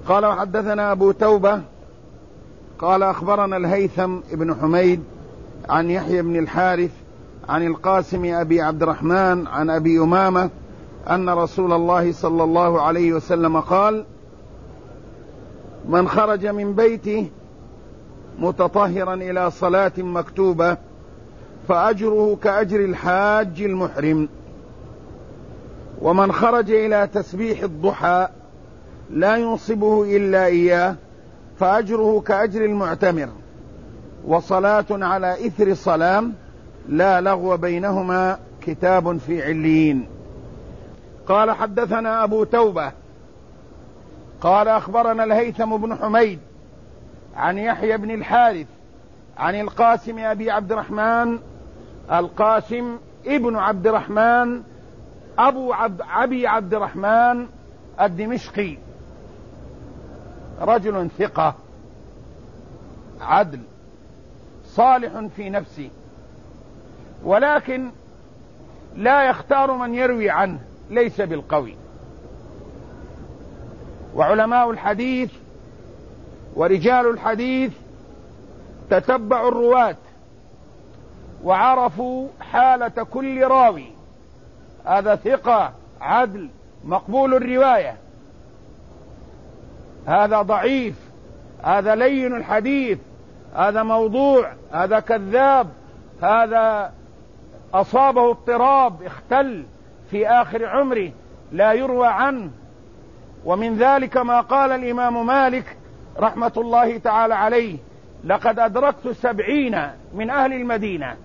قال وحدثنا أبو توبة قال أخبرنا الهيثم بن حميد عن يحيى بن الحارث عن القاسم أبي عبد الرحمن عن أبي أمامة أن رسول الله صلى الله عليه وسلم قال: من خرج من بيته متطهرا إلى صلاة مكتوبة فأجره كأجر الحاج المحرم، ومن خرج إلى تسبيح الضحى لا ينصبه إلا إياه فأجره كأجر المعتمر، وصلاة على إثر صلاة لا لغو بينهما كتاب في عليين. قال حدثنا أبو توبة قال أخبرنا الهيثم بن حميد عن يحيى بن الحارث عن القاسم أبي عبد الرحمن، القاسم ابن عبد الرحمن أبي عبد الرحمن الدمشقي، رجل ثقة عدل صالح في نفسه، ولكن لا يختار من يروي عنه، ليس بالقوي. وعلماء الحديث ورجال الحديث تتبعوا الرواة وعرفوا حالة كل راوي، هذا ثقة عدل مقبول الرواية، هذا ضعيف، هذا لين الحديث، هذا موضوع، هذا كذاب، هذا أصابه اضطراب اختل في آخر عمره لا يروى عنه. ومن ذلك ما قال الإمام مالك رحمة الله تعالى عليه: لقد أدركت 70 من أهل المدينة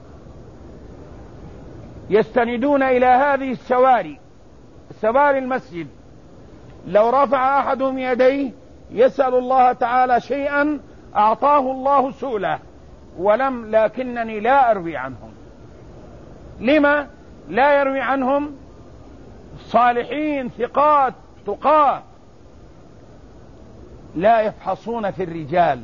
يستندون إلى هذه سواري المسجد، لو رفع أحدهم يديه يسأل الله تعالى شيئا أعطاه الله سؤله، لكنني لا أروي عنهم. لما لا يروي عنهم؟ صالحين ثقات تقاة لا يفحصون في الرجال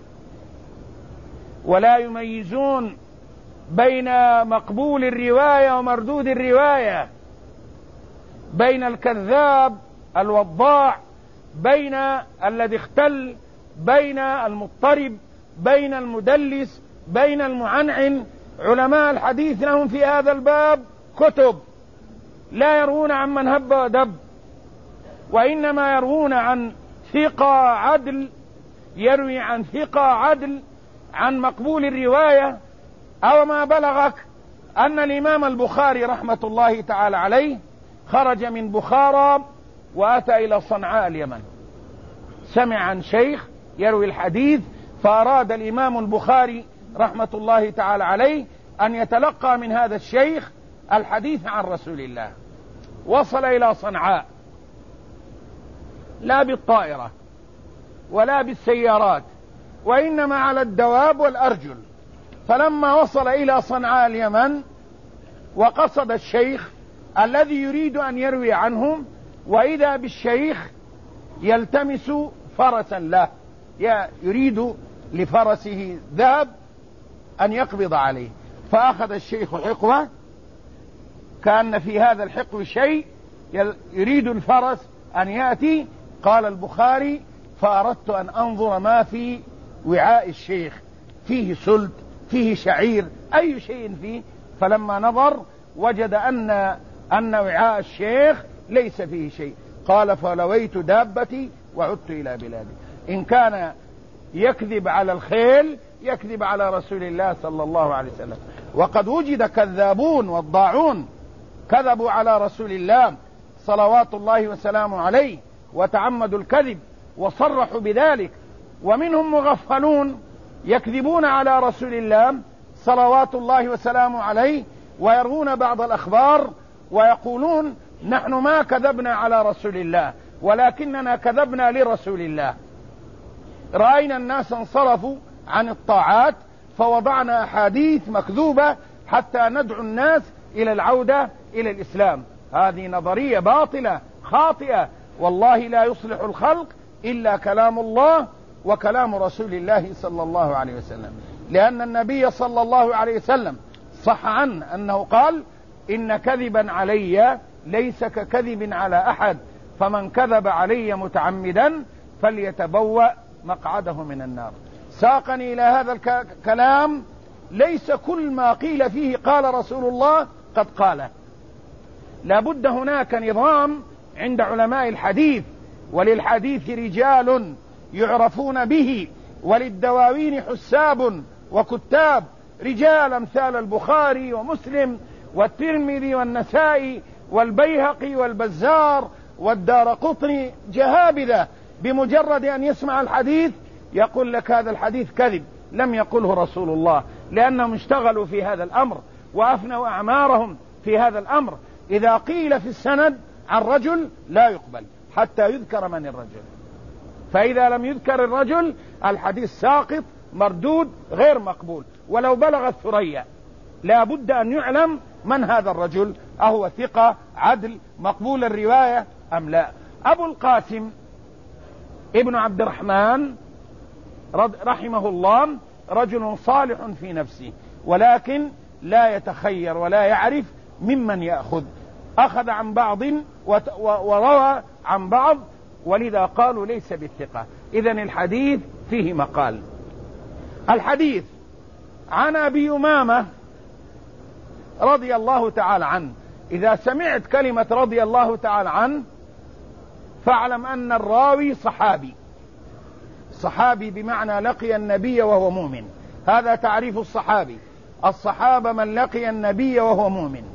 ولا يميزون بين مقبول الرواية ومردود الرواية، بين الكذاب الوضاع، بين الذي اختل، بين المضطرب، بين المدلس، بين المعنعن. علماء الحديث لهم في هذا الباب كتب، لا يروون عن من هب ودب، وإنما يروون عن ثقة عدل، يروي عن ثقة عدل عن مقبول الرواية. أو ما بلغك أن الإمام البخاري رحمة الله تعالى عليه خرج من بخارى وأتى إلى صنعاء اليمن، سمع عن شيخ يروي الحديث، فأراد الإمام البخاري رحمة الله تعالى عليه أن يتلقى من هذا الشيخ الحديث عن رسول الله. وصل إلى صنعاء لا بالطائرة ولا بالسيارات، وإنما على الدواب والأرجل. فلما وصل إلى صنعاء اليمن وقصد الشيخ الذي يريد أن يروي عنهم، وإذا بالشيخ يلتمس فرسا له، يريد لفرسه ذهب أن يقبض عليه، فأخذ الشيخ حقوة، كأن في هذا الحقو شيء، يريد الفرس أن يأتي. قال البخاري: فأردت أن أنظر ما في وعاء الشيخ، فيه سلت، فيه شعير، أي شيء فيه. فلما نظر وجد أن وعاء الشيخ ليس فيه شيء. قال: فلويت دابتي وعدت إلى بلادي. إن كان يكذب على الخيل يكذب على رسول الله صلى الله عليه وسلم. وقد وجد كذابون وضاعون كذبوا على رسول الله صلوات الله وسلامه عليه وتعمدوا الكذب وصرحوا بذلك، ومنهم مغفلون يكذبون على رسول الله صلوات الله وسلامه عليه ويروون بعض الأخبار ويقولون: نحن ما كذبنا على رسول الله ولكننا كذبنا لرسول الله. رأينا الناس انصرفوا عن الطاعات فوضعنا أحاديث مكذوبة حتى ندعو الناس إلى العودة إلى الإسلام. هذه نظرية باطلة خاطئة، والله لا يصلح الخلق إلا كلام الله وكلام رسول الله صلى الله عليه وسلم، لأن النبي صلى الله عليه وسلم صح عنه أنه قال: إن كذبا علي ليس ككذب على أحد، فمن كذب علي متعمدا فليتبوأ مقعده من النار. ساقني إلى هذا الكلام ليس كل ما قيل فيه قال رسول الله قد قاله، لابد هناك نظام عند علماء الحديث، وللحديث رجال يعرفون به، وللدواوين حساب وكتاب، رجال أمثال البخاري ومسلم والترمذي والنسائي والبيهقي والبزار والدارقطني، جهابذة بمجرد أن يسمع الحديث يقول لك هذا الحديث كذب، لم يقله رسول الله، لأنهم اشتغلوا في هذا الأمر وأفنوا أعمارهم في هذا الأمر. إذا قيل في السند عن رجل لا يقبل حتى يذكر من الرجل، فإذا لم يذكر الرجل الحديث ساقط مردود غير مقبول، ولو بلغ الثريا لا بد أن يعلم من هذا الرجل، أهو ثقة عدل مقبول الرواية أم لا. أبو القاسم ابن عبد الرحمن رحمه الله رجل صالح في نفسه، ولكن لا يتخير ولا يعرف ممن يأخذ، أخذ عن بعض وروى عن بعض، ولذا قالوا ليس بالثقة. إذن الحديث فيه مقال. الحديث عن أبي أمامة رضي الله تعالى عنه. إذا سمعت كلمة رضي الله تعالى عنه فاعلم أن الراوي صحابي، صحابي بمعنى لقي النبي وهو مؤمن، هذا تعريف الصحابي. الصحابة من لقي النبي وهو مؤمن.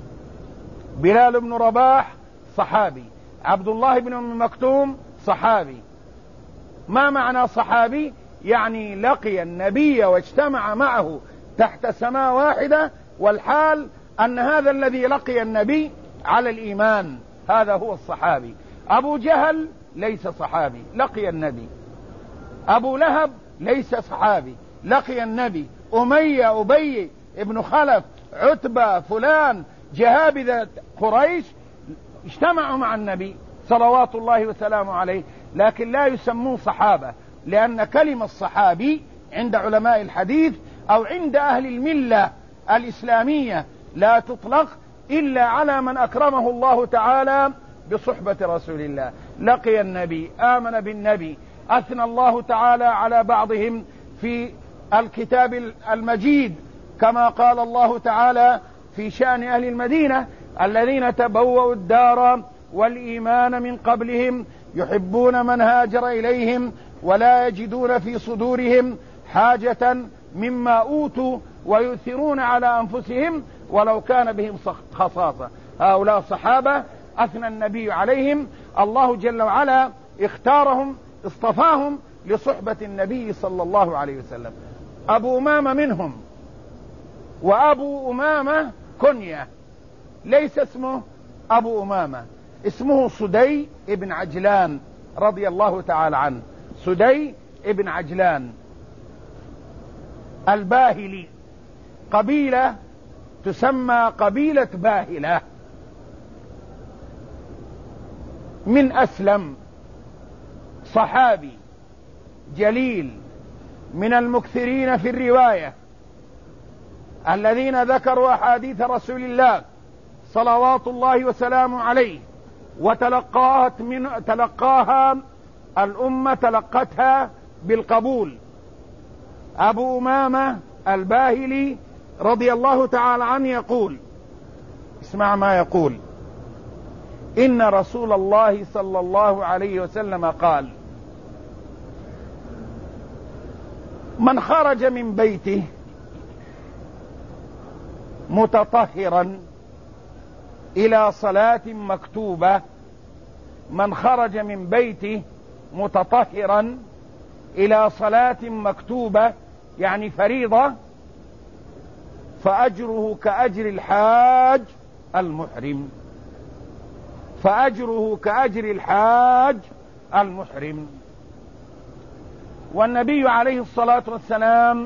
بلال بن رباح صحابي، عبد الله بن أم مكتوم صحابي. ما معنى صحابي؟ يعني لقي النبي واجتمع معه تحت سماء واحدة، والحال أن هذا الذي لقي النبي على الإيمان، هذا هو الصحابي. أبو جهل ليس صحابي، لقي النبي. أبو لهب ليس صحابي، لقي النبي. أمية، أبي ابن خلف، عتبة، فلان، جهابذة قريش اجتمعوا مع النبي صلوات الله وسلامه عليه، لكن لا يسمون صحابة، لأن كلمة الصحابي عند علماء الحديث أو عند أهل الملة الإسلامية لا تطلق إلا على من أكرمه الله تعالى بصحبة رسول الله، لقي النبي، آمن بالنبي. أثنى الله تعالى على بعضهم في الكتاب المجيد، كما قال الله تعالى في شأن أهل المدينة: الذين تبوأوا الدار والإيمان من قبلهم يحبون من هاجر إليهم ولا يجدون في صدورهم حاجة مما أوتوا ويؤثرون على أنفسهم ولو كان بهم خصاصة. هؤلاء صحابة أثنى النبي عليهم، الله جل وعلا اختارهم، اصطفاهم لصحبة النبي صلى الله عليه وسلم. أبو أمامة منهم، وأبو أمامة كنية، ليس اسمه أبو أمامة، اسمه سدي ابن عجلان رضي الله تعالى عنه، سدي ابن عجلان الباهلي، قبيلة تسمى قبيلة باهلة من أسلم، صحابي جليل من المكثرين في الرواية الذين ذكروا أحاديث رسول الله صلوات الله وسلامه عليه، تلقاها الأمة، تلقتها بالقبول. أبو أمامة الباهلي رضي الله تعالى عنه يقول، اسمع ما يقول: إن رسول الله صلى الله عليه وسلم قال: من خرج من بيته متطهرا إلى صلاة مكتوبة، من خرج من بيته متطهرا إلى صلاة مكتوبة يعني فريضة، فأجره كأجر الحاج المحرم، فأجره كأجر الحاج المحرم. والنبي عليه الصلاة والسلام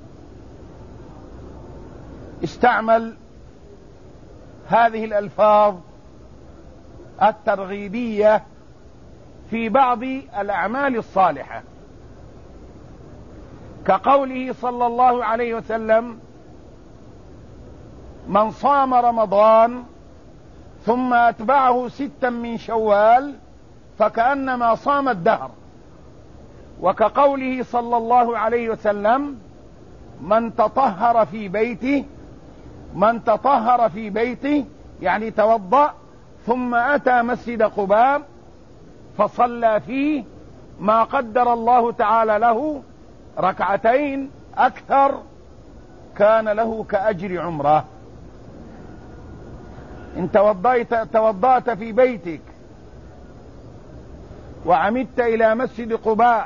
استعمل هذه الألفاظ الترغيبية في بعض الأعمال الصالحة، كقوله صلى الله عليه وسلم: من صام رمضان ثم أتبعه 6 من شوال فكأنما صام الدهر. وكقوله صلى الله عليه وسلم: من تطهر في بيته يعني توضأ ثم أتى مسجد قباء فصلى فيه ما قدر الله تعالى له ركعتين أكثر كان له كأجر عمره. إن توضأت في بيتك وعمدت إلى مسجد قباء،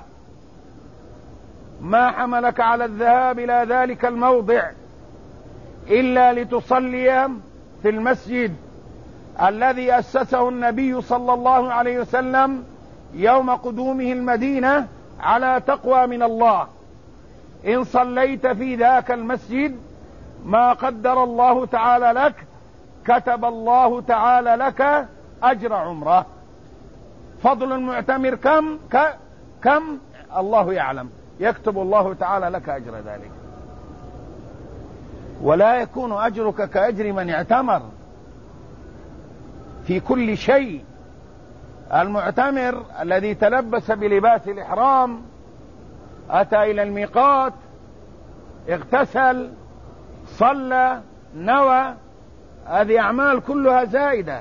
ما حملك على الذهاب إلى ذلك الموضع إلا لتصلي في المسجد الذي أسسه النبي صلى الله عليه وسلم يوم قدومه المدينة على تقوى من الله. إن صليت في ذاك المسجد ما قدر الله تعالى لك كتب الله تعالى لك أجر عمره. فضل المعتمر كم الله يعلم، يكتب الله تعالى لك أجر ذلك، ولا يكون أجرك كأجر من اعتمر في كل شيء. المعتمر الذي تلبس بلباس الإحرام أتى إلى الميقات، اغتسل، صلى، نوى، هذه أعمال كلها زائدة.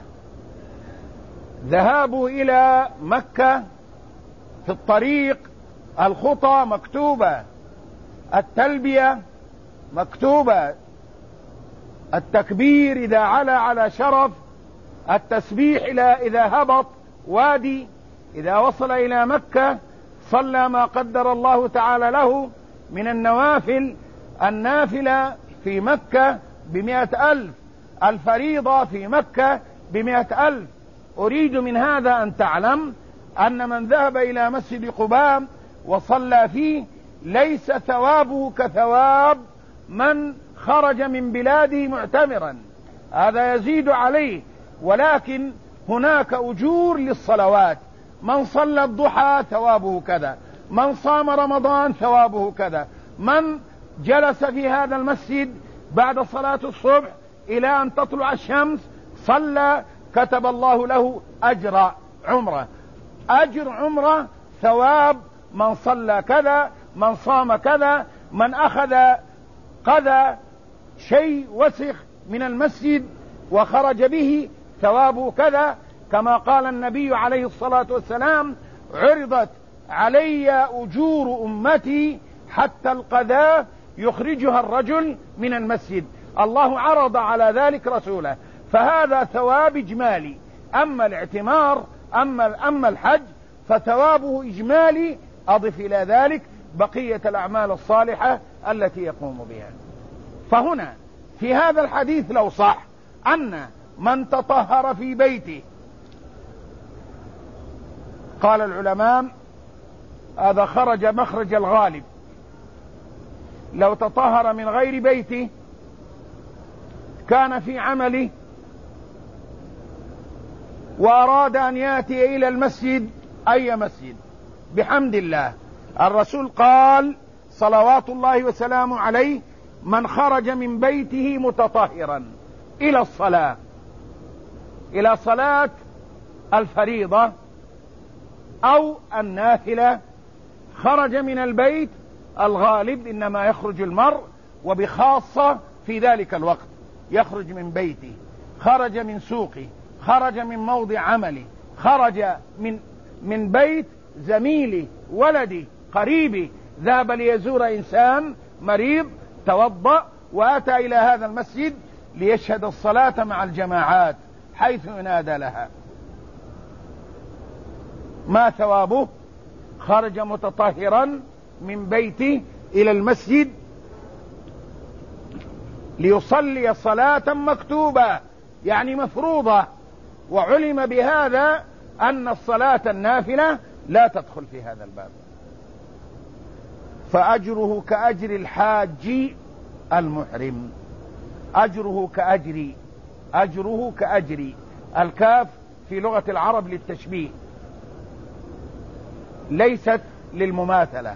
ذهابه إلى مكة في الطريق الخطى مكتوبة، التلبية مكتوبة، التكبير إذا علا على شرف، التسبيح إذا هبط وادي، إذا وصل إلى مكة صلى ما قدر الله تعالى له من النوافل. النافلة في مكة ب100,000، الفريضة في مكة ب100,000. أريد من هذا أن تعلم أن من ذهب إلى مسجد قباء وصلى فيه ليس ثوابه كثواب من خرج من بلاده معتمرا، هذا يزيد عليه، ولكن هناك أجور للصلوات. من صلى الضحى ثوابه كذا، من صام رمضان ثوابه كذا، من جلس في هذا المسجد بعد صلاة الصبح إلى أن تطلع الشمس صلى كتب الله له أجر عمره. أجر عمره ثواب من صلى كذا، من صام كذا، من أخذ كذا شيء وسخ من المسجد وخرج به ثوابه كذا. كما قال النبي عليه الصلاة والسلام: عرضت علي أجور أمتي حتى القذاة يخرجها الرجل من المسجد. الله عرض على ذلك رسوله، فهذا ثواب إجمالي. أما الاعتمار أما الحج فثوابه إجمالي، أضف إلى ذلك بقية الأعمال الصالحة التي يقوم بها. فهنا في هذا الحديث لو صح أن من تطهر في بيته، قال العلماء هذا خرج مخرج الغالب. لو تطهر من غير بيته كان في عمله وأراد أن يأتي إلى المسجد، أي مسجد، بحمد الله الرسول قال صلوات الله وسلامه عليه: من خرج من بيته متطهرا إلى صلاة الفريضة أو النافلة، خرج من البيت، الغالب إنما يخرج المرء وبخاصة في ذلك الوقت، يخرج من بيته، خرج من سوقه، خرج من موضع عمله، خرج من بيت زميله، ولدي، قريبي، ذهب ليزور إنسان مريض، توضأ وأتى إلى هذا المسجد ليشهد الصلاة مع الجماعات حيث ينادى لها. ما ثوابه؟ خرج متطهرا من بيته إلى المسجد ليصلي صلاة مكتوبة يعني مفروضة، وعلم بهذا أن الصلاة النافلة لا تدخل في هذا الباب، فأجره كأجر الحاج المحرم. أجره كأجري. الكاف في لغة العرب للتشبيه ليست للمماثلة.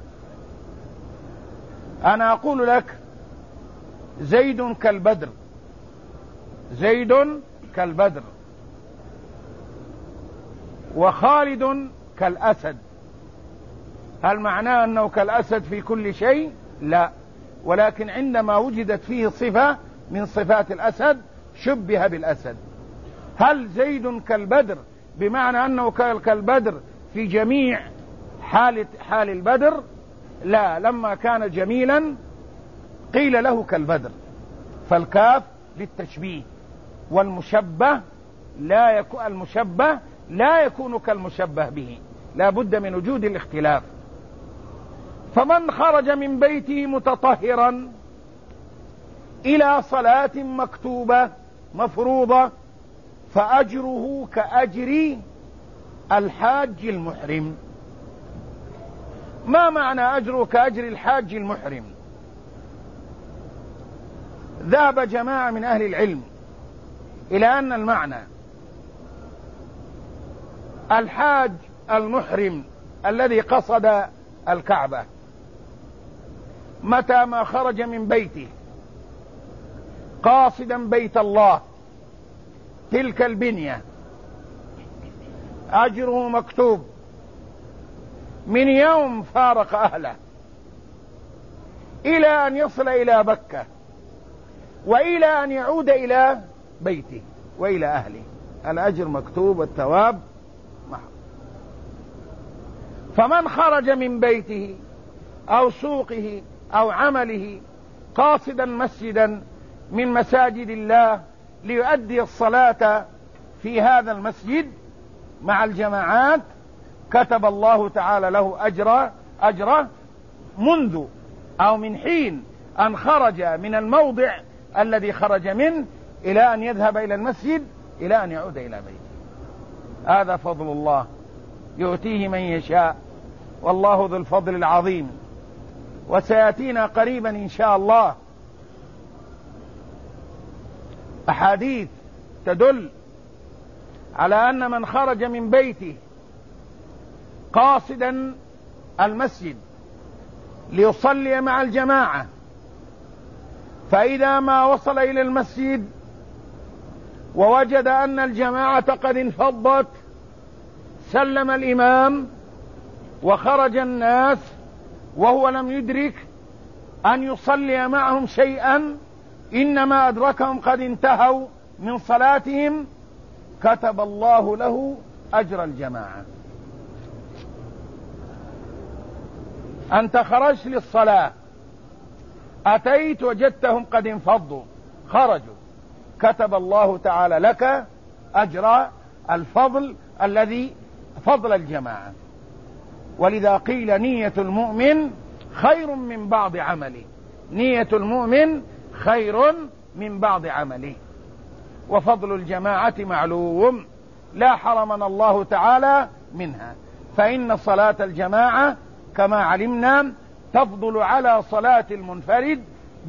أنا أقول لك زيد كالبدر، زيد كالبدر، وخالد كالأسد، هل معناه أنه كالأسد في كل شيء؟ لا، ولكن عندما وجدت فيه صفة من صفات الأسد شبه بالأسد. هل زيد كالبدر بمعنى أنه كالبدر في جميع حال البدر؟ لا، لما كان جميلا قيل له كالبدر، فالكاف للتشبيه، والمشبه المشبه لا يكون كالمشبه به، لا بد من وجود الاختلاف. فمن خرج من بيته متطهرا إلى صلاة مكتوبة مفروضة فأجره كأجر الحاج المحرم. ما معنى أجره كأجر الحاج المحرم؟ ذهب جماعة من أهل العلم إلى أن المعنى الحاج المحرم الذي قصد الكعبة متى ما خرج من بيته قاصدا بيت الله تلك البنية أجره مكتوب من يوم فارق أهله إلى أن يصل إلى مكة وإلى أن يعود إلى بيته وإلى أهله، الأجر مكتوب والثواب محفوظ. فمن خرج من بيته أو سوقه أو عمله قاصدا مسجدا من مساجد الله ليؤدي الصلاة في هذا المسجد مع الجماعات كتب الله تعالى له أجره منذ أو من حين أن خرج من الموضع الذي خرج منه إلى أن يذهب إلى المسجد إلى أن يعود إلى بيته. هذا فضل الله يؤتيه من يشاء، والله ذو الفضل العظيم. وسيأتينا قريبا إن شاء الله أحاديث تدل على أن من خرج من بيته قاصدا المسجد ليصلي مع الجماعة فإذا ما وصل إلى المسجد ووجد أن الجماعة قد انفضت سلم الإمام وخرج الناس وهو لم يدرك أن يصلي معهم شيئا، إنما أدركهم قد انتهوا من صلاتهم، كتب الله له أجر الجماعة. أنت خرجت للصلاة، أتيت وجدتهم قد انفضوا خرجوا، كتب الله تعالى لك أجر الفضل الذي فضل الجماعة. ولذا قيل نية المؤمن خير من بعض عمله، نية المؤمن خير من بعض عمله. وفضل الجماعة معلوم لا حرمنا الله تعالى منها، فإن صلاة الجماعة كما علمنا تفضل على صلاة المنفرد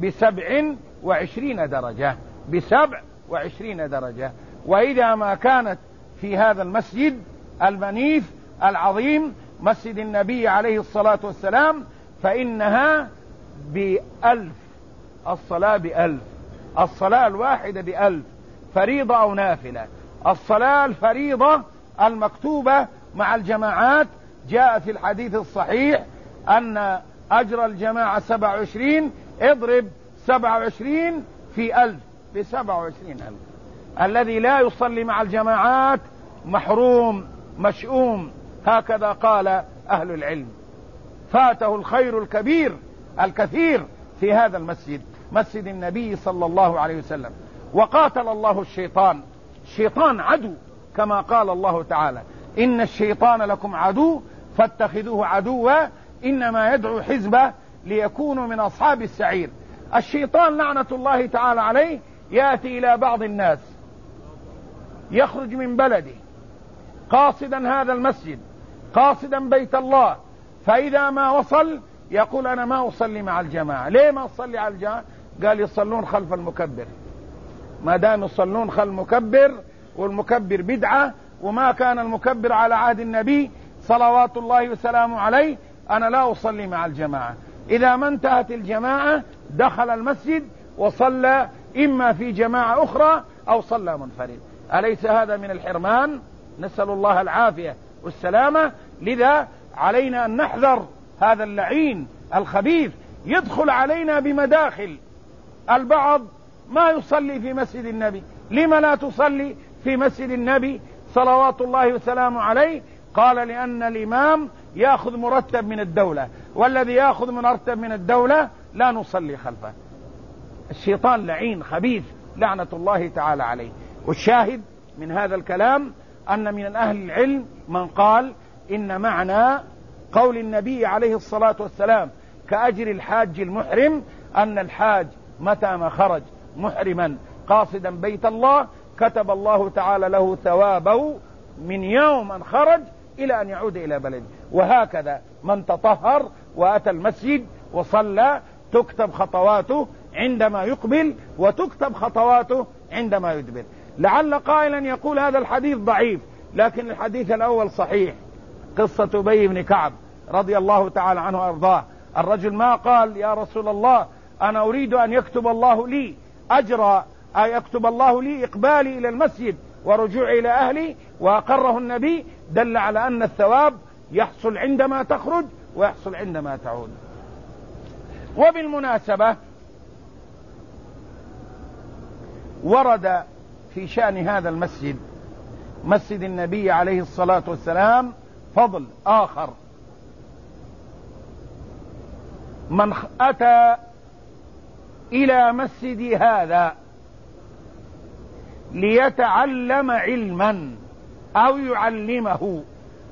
ب27 درجة، ب27 درجة. وإذا ما كانت في هذا المسجد المنيف العظيم مسجد النبي عليه الصلاة والسلام فإنها ب1000، الصلاة ب1000، الصلاة الواحدة ب1000، فريضة أو نافلة. الصلاة الفريضة المكتوبة مع الجماعات جاء في الحديث الصحيح أن أجر الجماعة 27، اضرب 27 في 1000 ب27,000. الذي لا يصلي مع الجماعات محروم مشؤوم، هكذا قال أهل العلم، فاته الخير الكبير الكثير في هذا المسجد، مسجد النبي صلى الله عليه وسلم. وقاتل الله الشيطان، الشيطان عدو كما قال الله تعالى إن الشيطان لكم عدو فاتخذوه عدوا إنما يدعو حزبه ليكونوا من أصحاب السعير. الشيطان لعنة الله تعالى عليه يأتي إلى بعض الناس يخرج من بلده قاصدا هذا المسجد قاصدا بيت الله، فإذا ما وصل يقول أنا ما أصلي مع الجماعة. ليه ما أصلي على الجماعة؟ قال يصلون خلف المكبر، ما دام يصلون خلف المكبر والمكبر بدعة وما كان المكبر على عهد النبي صلوات الله وسلامه عليه، أنا لا أصلي مع الجماعة. إذا ما انتهت الجماعة دخل المسجد وصلى إما في جماعة أخرى أو صلى منفرد. أليس هذا من الحرمان؟ نسأل الله العافية والسلامة. لذا علينا أن نحذر هذا اللعين الخبيث يدخل علينا بمداخل. البعض ما يصلي في مسجد النبي. لما لا تصلي في مسجد النبي صلوات الله وسلامه عليه؟ قال لأن الإمام يأخذ مرتب من الدولة، والذي يأخذ مرتب من الدولة لا نصلي خلفه. الشيطان لعين خبيث لعنة الله تعالى عليه. والشاهد من هذا الكلام أن من أهل العلم من قال إن معنى قول النبي عليه الصلاة والسلام كأجر الحاج المحرم أن الحاج متى ما خرج محرما قاصدا بيت الله كتب الله تعالى له ثوابه من يوم أن خرج إلى أن يعود إلى بلده. وهكذا من تطهر وأتى المسجد وصلى تكتب خطواته عندما يقبل وتكتب خطواته عندما يدبر. لعل قائلا يقول هذا الحديث ضعيف، لكن الحديث الأول صحيح. قصة أبي بن كعب رضي الله تعالى عنه وأرضاه، الرجل ما قال يا رسول الله أنا أريد أن يكتب الله لي أجر، أي يكتب الله لي إقبالي إلى المسجد ورجوعي إلى أهلي، وأقره النبي، دل على أن الثواب يحصل عندما تخرج ويحصل عندما تعود. وبالمناسبة ورد في شأن هذا المسجد مسجد النبي عليه الصلاة والسلام فضل آخر. من أتى إلى مسجد هذا ليتعلم علما أو يعلمه،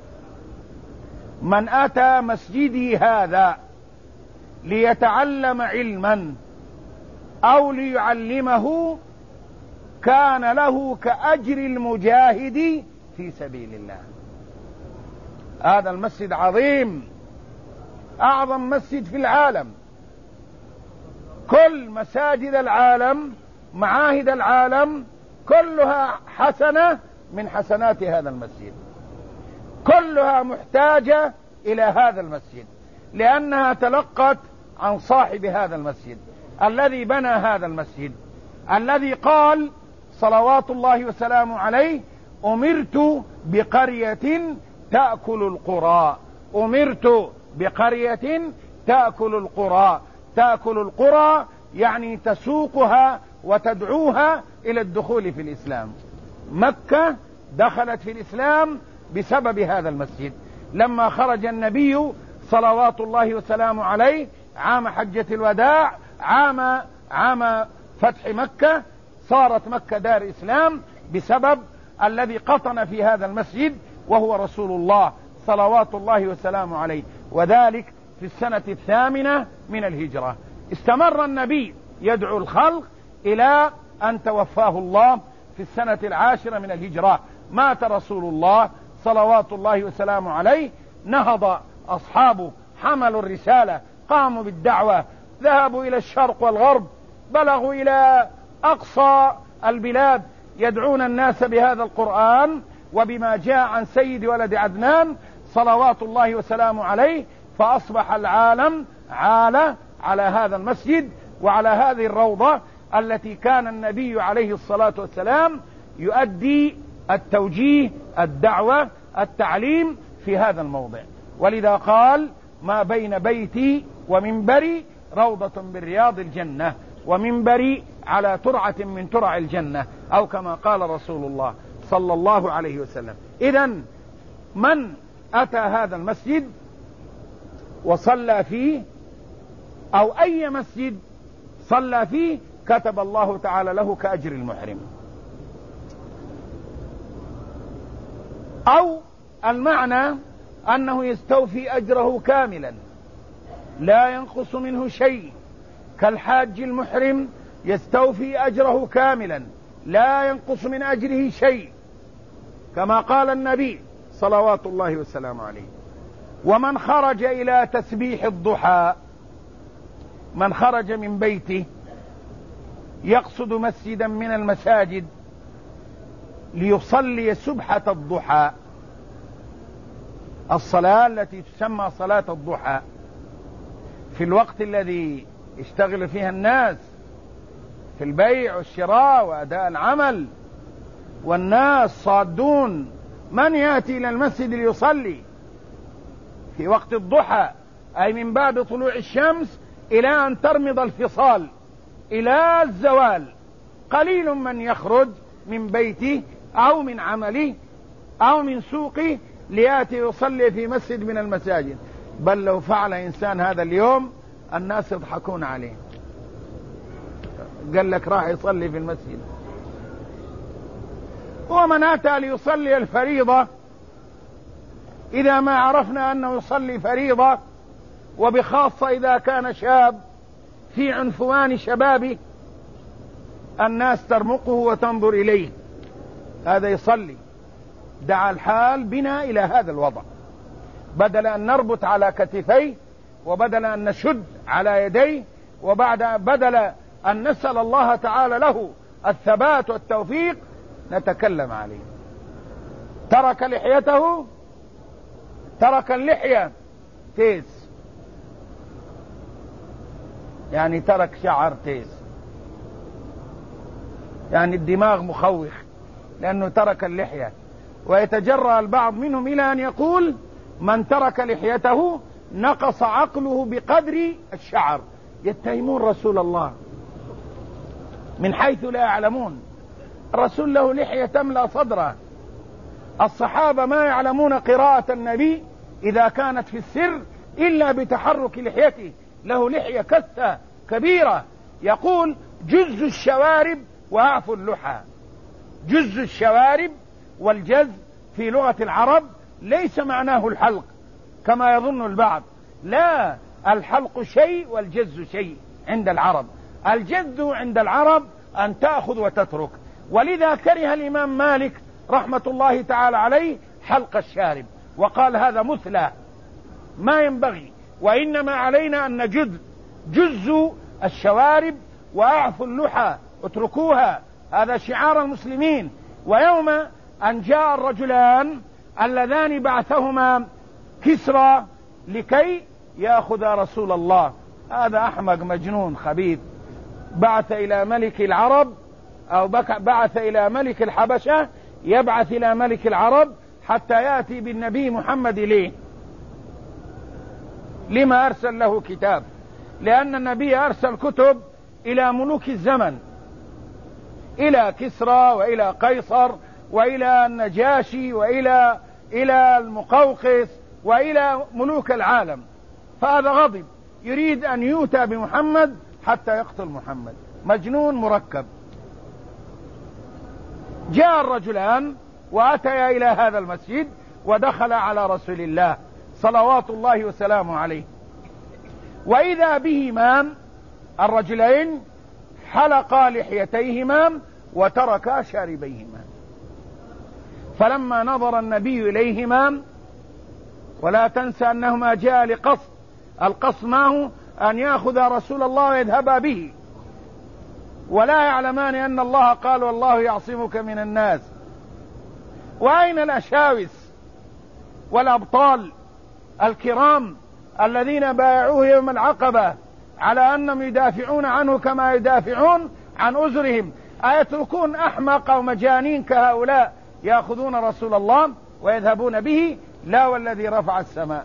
من أتى مسجدي هذا ليتعلم علما أو ليعلمه كان له كأجر المجاهد في سبيل الله. هذا المسجد عظيم، أعظم مسجد في العالم. كل مساجد العالم معاهد العالم كلها حسنة من حسنات هذا المسجد، كلها محتاجة إلى هذا المسجد، لأنها تلقت عن صاحب هذا المسجد الذي بنى هذا المسجد، الذي قال صلوات الله وسلامه عليه أمرت بقرية تأكل القرى، أمرت بقرية تأكل القرى. تأكل القرى يعني تسوقها وتدعوها إلى الدخول في الإسلام. مكة دخلت في الإسلام بسبب هذا المسجد. لما خرج النبي صلوات الله وسلامه عليه عام حجة الوداع، عام فتح مكة، صارت مكة دار إسلام بسبب الذي قطن في هذا المسجد وهو رسول الله صلوات الله وسلامه عليه، وذلك في السنة 8 من الهجرة. استمر النبي يدعو الخلق إلى أن توفاه الله في السنة 10 من الهجرة. مات رسول الله صلوات الله وسلامه عليه، نهض أصحابه حملوا الرسالة، قاموا بالدعوة، ذهبوا إلى الشرق والغرب، بلغوا إلى أقصى البلاد يدعون الناس بهذا القرآن وبما جاء عن سيد ولد عدنان صلوات الله وسلامه عليه. فأصبح العالم عالة على هذا المسجد وعلى هذه الروضة التي كان النبي عليه الصلاة والسلام يؤدي التوجيه، الدعوة، التعليم في هذا الموضع. ولذا قال ما بين بيتي ومنبري روضة من رياض الجنة، ومنبري على ترعة من ترع الجنة، أو كما قال رسول الله صلى الله عليه وسلم. إذن من أتى هذا المسجد وصلى فيه أو أي مسجد صلى فيه كتب الله تعالى له كأجر المحرم. أو المعنى أنه يستوفي أجره كاملا لا ينقص منه شيء، كالحاج المحرم يستوفي أجره كاملا لا ينقص من أجره شيء، كما قال النبي صلوات الله والسلام عليه. ومن خرج إلى تسبيح الضحى، من خرج من بيته يقصد مسجدا من المساجد ليصلي سبحة الضحى، الصلاة التي تسمى صلاة الضحى، في الوقت الذي يشتغل فيها الناس في البيع والشراء وأداء العمل، والناس صادون. من يأتي إلى المسجد ليصلي في وقت الضحى أي من بعد طلوع الشمس إلى أن ترمض الفصال إلى الزوال. قليل من يخرج من بيته أو من عمله أو من سوقه ليأتي يصلي في مسجد من المساجد، بل لو فعل إنسان هذا اليوم الناس يضحكون عليه. قال لك راح يصلي في المسجد. ومن أتى ليصلي الفريضة إذا ما عرفنا أنه يصلي فريضة، وبخاصة إذا كان شاب في عنفوان شبابه، الناس ترمقه وتنظر إليه، هذا يصلي. دعا الحال بنا إلى هذا الوضع، بدل أن نربط على كتفيه، وبدل أن نشد على يديه، بدل أن نسأل الله تعالى له الثبات والتوفيق، نتكلم عليه. ترك لحيته، ترك اللحية تيس، يعني ترك شعر تيس، يعني الدماغ مخوخ لأنه ترك اللحية. ويتجرأ البعض منهم إلى أن يقول من ترك لحيته نقص عقله بقدر الشعر. يتهمون رسول الله من حيث لا يعلمون. الرسول له لحية تملأ صدره. الصحابة ما يعلمون قراءة النبي إذا كانت في السر إلا بتحرك لحيته. له لحية كثة كبيرة، يقول جز الشوارب وأعفو اللحى. جز الشوارب، والجز في لغة العرب ليس معناه الحلق كما يظن البعض، لا، الحلق شيء والجز شيء عند العرب. الجز عند العرب أن تأخذ وتترك، ولذا كره الإمام مالك رحمة الله تعالى عليه حلق الشارب، وقال هذا مثلى ما ينبغي، وإنما علينا أن نجد جز الشوارب وأعفو اللحى، اتركوها، هذا شعار المسلمين. ويوم أن جاء الرجلان اللذان بعثهما كسرى لكي يأخذ رسول الله، هذا أحمق مجنون خبيث، بعث إلى ملك العرب أو بعث إلى ملك الحبشة، يبعث إلى ملك العرب حتى يأتي بالنبي محمد ليه؟ لما أرسل له كتاب؟ لأن النبي أرسل كتب إلى ملوك الزمن، إلى كسرى وإلى قيصر وإلى النجاشي وإلى المقوقس وإلى ملوك العالم. فهذا غضب، يريد أن يؤتى بمحمد حتى يقتل محمد، مجنون مركب. جاء الرجلان وأتيا إلى هذا المسجد ودخل على رسول الله صلوات الله وسلامه عليه، وإذا بهما الرجلين حلقا لحيتيهما وتركا شاربيهما. فلما نظر النبي إليهما، ولا تنسى أنهما جاء لقصد، القصد معه أن يأخذ رسول الله ويذهب به، ولا يعلمان أن الله قال والله يعصمك من الناس. وأين الأشاوس والأبطال الكرام الذين بايعوه يوم العقبة على أنهم يدافعون عنه كما يدافعون عن أزرهم؟ أيتركون أحمق أو مجانين كهؤلاء يأخذون رسول الله ويذهبون به؟ لا والذي رفع السماء.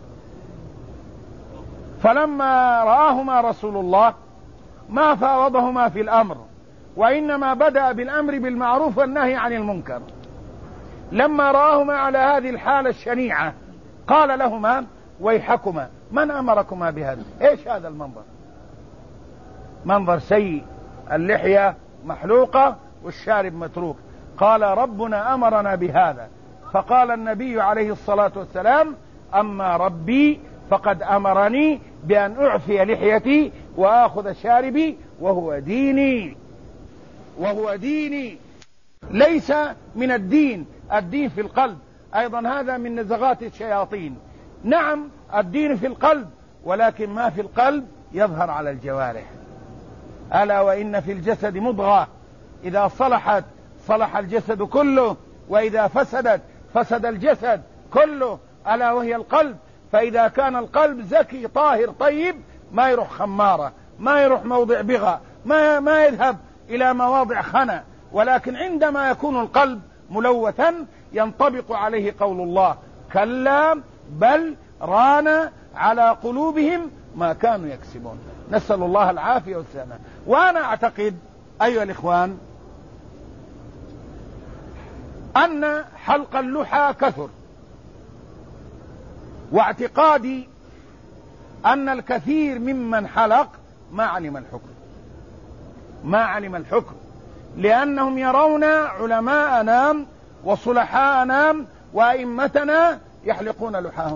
فلما رآهما رسول الله ما فاوضهما في الأمر، وإنما بدأ بالأمر بالمعروف والنهي عن المنكر. لما رآهما على هذه الحالة الشنيعة قال لهما ويحكما، من أمركما بهذا؟ إيش هذا المنظر؟ منظر سيء، اللحية محلوقة والشارب متروك. قال ربنا أمرنا بهذا. فقال النبي عليه الصلاة والسلام أما ربي فقد أمرني بأن أعفي لحيتي وآخذ شاربي وهو ديني، وهو ديني، ليس من الدين. الدين في القلب، أيضا هذا من نزغات الشياطين. نعم الدين في القلب، ولكن ما في القلب يظهر على الجوارح. ألا وإن في الجسد مضغة إذا صلحت صلح الجسد كله، وإذا فسدت فسد الجسد كله، ألا وهي القلب. فإذا كان القلب زكي طاهر طيب ما يروح خمارة، ما يروح موضع بغى، ما يذهب إلى مواضع خنا. ولكن عندما يكون القلب ملوثا ينطبق عليه قول الله كلا بل ران على قلوبهم ما كانوا يكسبون. نسأل الله العافية والسلامة. وأنا أعتقد أيها الإخوان أن حلق اللحى كثر، واعتقادي أن الكثير ممن حلق ما علم الحكم، لأنهم يرون علماءنا وصلحاءنا وأئمتنا يحلقون لحاهم.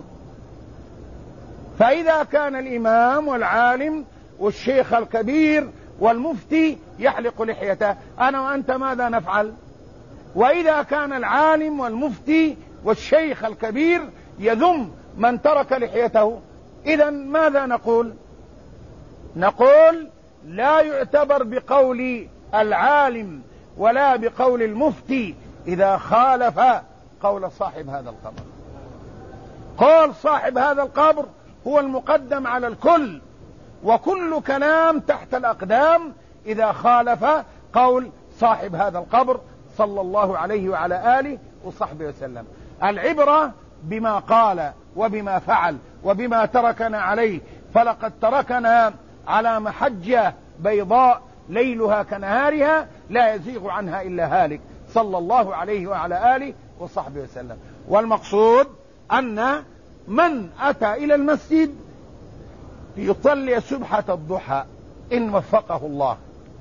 فإذا كان الإمام والعالم والشيخ الكبير والمفتي يحلق لحيته، أنا وأنت ماذا نفعل؟ وإذا كان العالم والمفتي والشيخ الكبير يذم من ترك لحيته، إذن ماذا نقول؟ نقول لا يعتبر بقول العالم ولا بقول المفتي إذا خالف قول صاحب هذا القبر. قول صاحب هذا القبر هو المقدم على الكل، وكل كلام تحت الأقدام إذا خالف قول صاحب هذا القبر صلى الله عليه وعلى آله وصحبه وسلم. العبرة بما قال وبما فعل وبما تركنا عليه، فلقد تركنا على محجة بيضاء ليلها كنهارها لا يزيغ عنها إلا هالك، صلى الله عليه وعلى آله وصحبه وسلم. والمقصود أن من أتى إلى المسجد ليصلي سبحة الضحى إن وفقه الله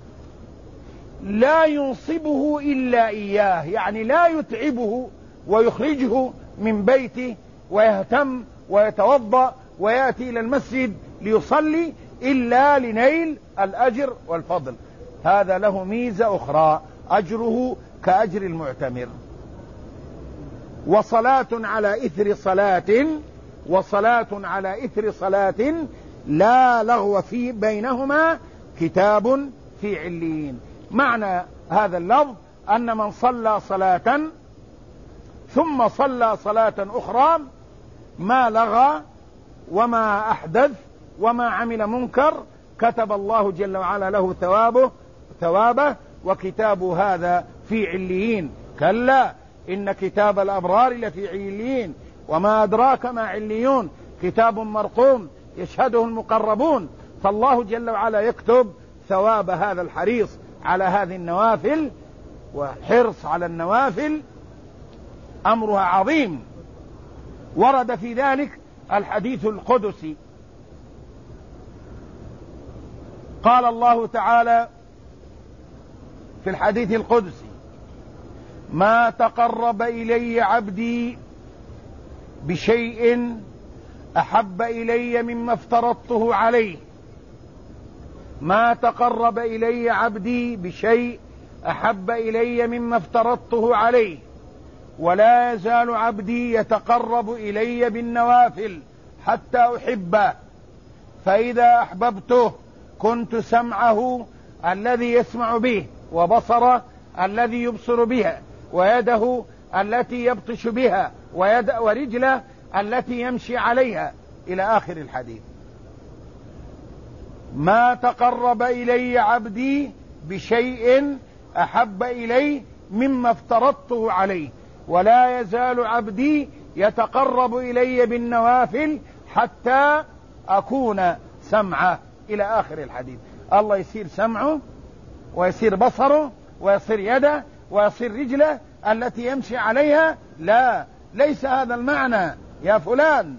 لا ينصبه إلا إياه، يعني لا يتعبه ويخرجه من بيته ويهتم ويتوضأ ويأتي إلى المسجد ليصلي إلا لنيل الأجر والفضل. هذا له ميزة أخرى، أجره كأجر المعتمر. وصلاة على إثر صلاة لا لغو في بينهما كتاب في عليين. معنى هذا اللفظ أن من صلى صلاة ثم صلى صلاة أخرى ما لغى وما أحدث وما عمل منكر كتب الله جل وعلا له ثوابه وكتاب هذا في عليين. كلا إن كتاب الأبرار لفي عليين وما أدراك ما عليون كتاب مرقوم يشهده المقربون. فالله جل وعلا يكتب ثواب هذا الحريص على هذه النوافل، وحرص على النوافل أمرها عظيم. ورد في ذلك الحديث القدسي، قال الله تعالى في الحديث القدسي: ما تقرب إلي عبدي بشيء أحب إلي مما افترضته عليه. ما تقرب إلي عبدي بشيء أحب إلي مما افترضته عليه، ولا يزال عبدي يتقرب إلي بالنوافل حتى أحبه، فإذا أحببته كنت سمعه الذي يسمع به، وبصره الذي يبصر بها، ويده التي يبطش بها، ورجله التي يمشي عليها، إلى آخر الحديث. ما تقرب إلي عبدي بشيء أحب إلي مما افترضته عليه، ولا يزال عبدي يتقرب إلي بالنوافل حتى أكون سمعه، إلى آخر الحديث. الله يصير سمعه ويصير بصره ويصير يده ويصير رجله التي يمشي عليها؟ لا، ليس هذا المعنى يا فلان.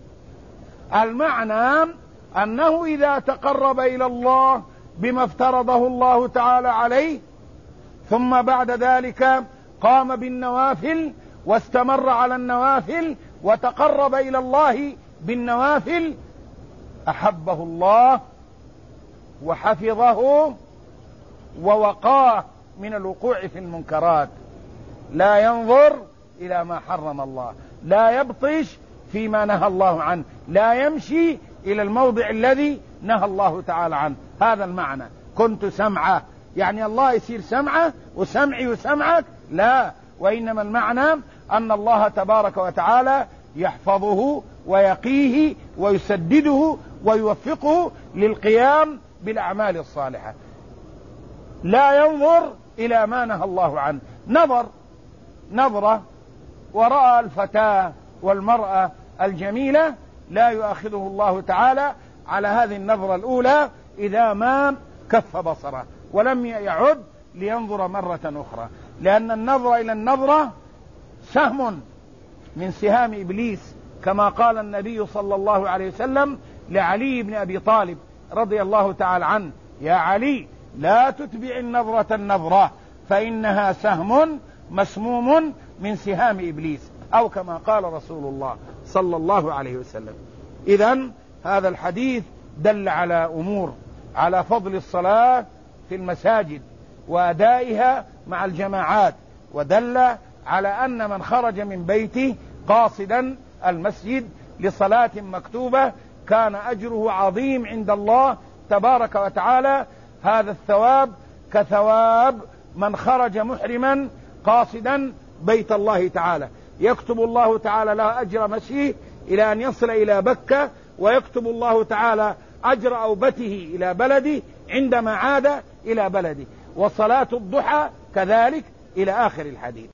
المعنى أنه إذا تقرب إلى الله بما افترضه الله تعالى عليه، ثم بعد ذلك قام بالنوافل واستمر على النوافل وتقرب إلى الله بالنوافل، أحبه الله وحفظه ووقاه من الوقوع في المنكرات. لا ينظر إلى ما حرم الله، لا يبطش فيما نهى الله عنه، لا يمشي إلى الموضع الذي نهى الله تعالى عنه. هذا المعنى. كنت سمعه، يعني الله يصير سمعه وسمعي وسمعك؟ لا، وإنما المعنى أن الله تبارك وتعالى يحفظه ويقيه ويسدده ويوفقه للقيام بالأعمال الصالحة. لا ينظر إلى ما نهى الله عنه. نظرة ورأى الفتاة والمرأة الجميلة لا يؤاخذه الله تعالى على هذه النظرة الأولى إذا ما كف بصره ولم يعد لينظر مرة أخرى، لأن النظر إلى النظرة سهم من سهام إبليس، كما قال النبي صلى الله عليه وسلم لعلي بن أبي طالب رضي الله تعالى عنه: يا علي لا تتبع النظرة النظرة فإنها سهم مسموم من سهام إبليس، أو كما قال رسول الله صلى الله عليه وسلم. إذن هذا الحديث دل على أمور: على فضل الصلاة في المساجد وأدائها مع الجماعات، ودل على أن من خرج من بيته قاصدا المسجد لصلاة مكتوبة كان أجره عظيم عند الله تبارك وتعالى. هذا الثواب كثواب من خرج محرما قاصدا بيت الله تعالى، يكتب الله تعالى له أجر مشيه إلى أن يصل إلى بكة، ويكتب الله تعالى أجر أوبته إلى بلده عندما عاد إلى بلده، وصلاة الضحى كذلك إلى آخر الحديث.